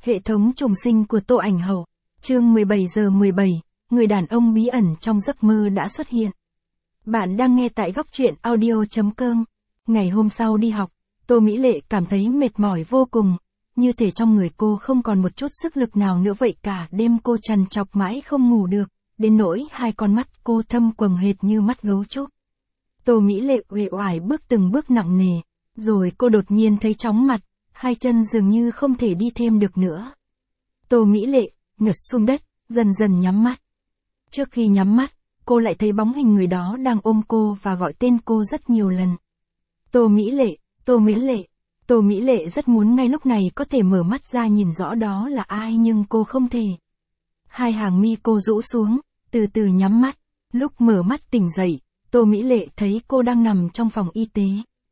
Hệ thống trùng sinh của Tô Ảnh Hậu. Chương 17:17, người đàn ông bí ẩn trong giấc mơ đã xuất hiện. Bạn đang nghe tại góc truyện audio.com. Ngày hôm sau đi học, Tô Mỹ Lệ cảm thấy mệt mỏi vô cùng, như thể trong người cô không còn một chút sức lực nào nữa vậy. Cả đêm cô trằn trọc mãi không ngủ được, đến nỗi hai con mắt cô thâm quầng hệt như mắt gấu trúc. Tô Mỹ Lệ uể oải bước từng bước nặng nề, rồi cô đột nhiên thấy chóng mặt, hai chân dường như không thể đi thêm được nữa. Tô Mỹ Lệ ngửa xuống đất, dần dần nhắm mắt. Trước khi nhắm mắt, cô lại thấy bóng hình người đó đang ôm cô và gọi tên cô rất nhiều lần. Tô Mỹ Lệ, Tô Mỹ Lệ. Tô Mỹ Lệ rất muốn ngay lúc này có thể mở mắt ra nhìn rõ đó là ai, nhưng cô không thể. Hai hàng mi cô rũ xuống, từ từ nhắm mắt. Lúc mở mắt tỉnh dậy, Tô Mỹ Lệ thấy cô đang nằm trong phòng y tế.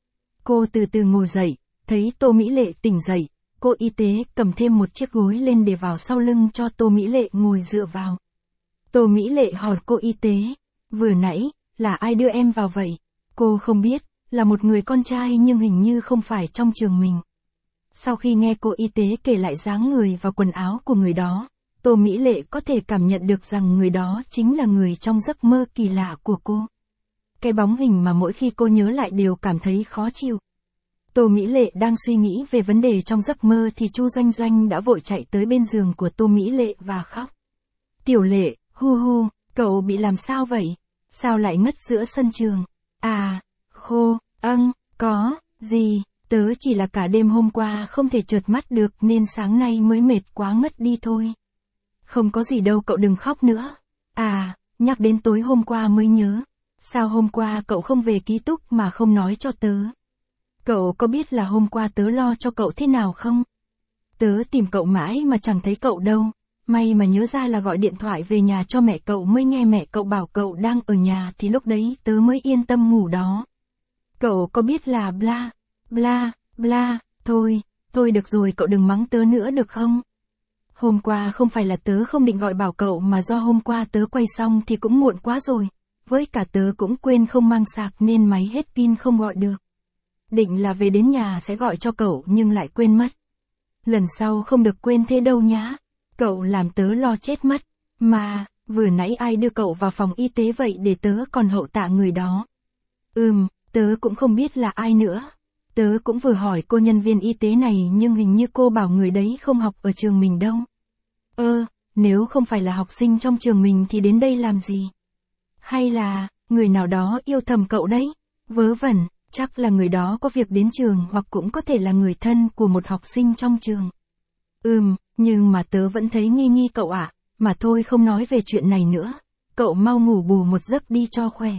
Cô từ từ ngồi dậy, thấy Tô Mỹ Lệ tỉnh dậy, cô y tế cầm thêm một chiếc gối lên để vào sau lưng cho Tô Mỹ Lệ ngồi dựa vào. Tô Mỹ Lệ hỏi cô y tế, vừa nãy, là ai đưa em vào vậy? Cô không biết, là một người con trai nhưng hình như không phải trong trường mình. Sau khi nghe cô y tế kể lại dáng người và quần áo của người đó, Tô Mỹ Lệ có thể cảm nhận được rằng người đó chính là người trong giấc mơ kỳ lạ của cô. Cái bóng hình mà mỗi khi cô nhớ lại đều cảm thấy khó chịu. Tô Mỹ Lệ đang suy nghĩ về vấn đề trong giấc mơ thì Chu Doanh Doanh đã vội chạy tới bên giường của Tô Mỹ Lệ và khóc. Tiểu Lệ, hu hu, cậu bị làm sao vậy? Sao lại ngất giữa sân trường? À, khô, có, gì, tớ chỉ là cả đêm hôm qua không thể chợp mắt được nên sáng nay mới mệt quá ngất đi thôi. Không có gì đâu, cậu đừng khóc nữa. À, nhắc đến tối hôm qua mới nhớ. Sao hôm qua cậu không về ký túc mà không nói cho tớ? Cậu có biết là hôm qua tớ lo cho cậu thế nào không? Tớ tìm cậu mãi mà chẳng thấy cậu đâu. May mà nhớ ra là gọi điện thoại về nhà cho mẹ cậu, mới nghe mẹ cậu bảo cậu đang ở nhà thì lúc đấy tớ mới yên tâm ngủ đó. Cậu có biết là bla, thôi được rồi, cậu đừng mắng tớ nữa được không? Hôm qua không phải là tớ không định gọi bảo cậu mà do hôm qua tớ quay xong thì cũng muộn quá rồi. Với cả tớ cũng quên không mang sạc nên máy hết pin không gọi được. Định là về đến nhà sẽ gọi cho cậu nhưng lại quên mất. Lần sau không được quên thế đâu nhá. Cậu làm tớ lo chết mất. Mà, vừa nãy ai đưa cậu vào phòng y tế vậy để tớ còn hậu tạ người đó? Tớ cũng không biết là ai nữa. Tớ cũng vừa hỏi cô nhân viên y tế này nhưng hình như cô bảo người đấy không học ở trường mình đâu. Nếu không phải là học sinh trong trường mình thì đến đây làm gì? Hay là, người nào đó yêu thầm cậu đấy? Vớ vẩn, chắc là người đó có việc đến trường hoặc cũng có thể là người thân của một học sinh trong trường. Nhưng mà tớ vẫn thấy nghi nghi cậu ạ. Mà thôi không nói về chuyện này nữa. Cậu mau ngủ bù một giấc đi cho khỏe.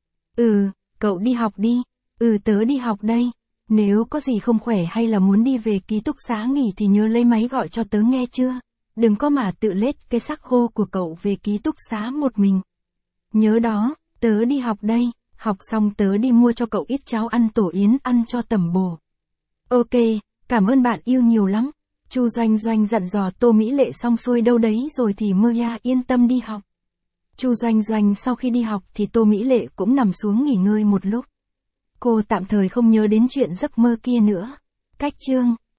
Cậu đi học đi. Tớ đi học đây. Nếu có gì không khỏe hay là muốn đi về ký túc xá nghỉ thì nhớ lấy máy gọi cho tớ nghe chưa? Đừng có mà tự lết cái xác khô của cậu về ký túc xá một mình. Nhớ đó, tớ đi học đây. Học xong tớ đi mua cho cậu ít cháo ăn tổ yến ăn cho tẩm bổ. Ok, cảm ơn bạn yêu nhiều lắm. Chu Doanh Doanh dặn dò Tô Mỹ Lệ xong xuôi đâu đấy rồi thì Maya yên tâm đi học. Chu Doanh Doanh sau khi đi học thì Tô Mỹ Lệ cũng nằm xuống nghỉ ngơi một lúc. Cô tạm thời không nhớ đến chuyện giấc mơ kia nữa. Cách chương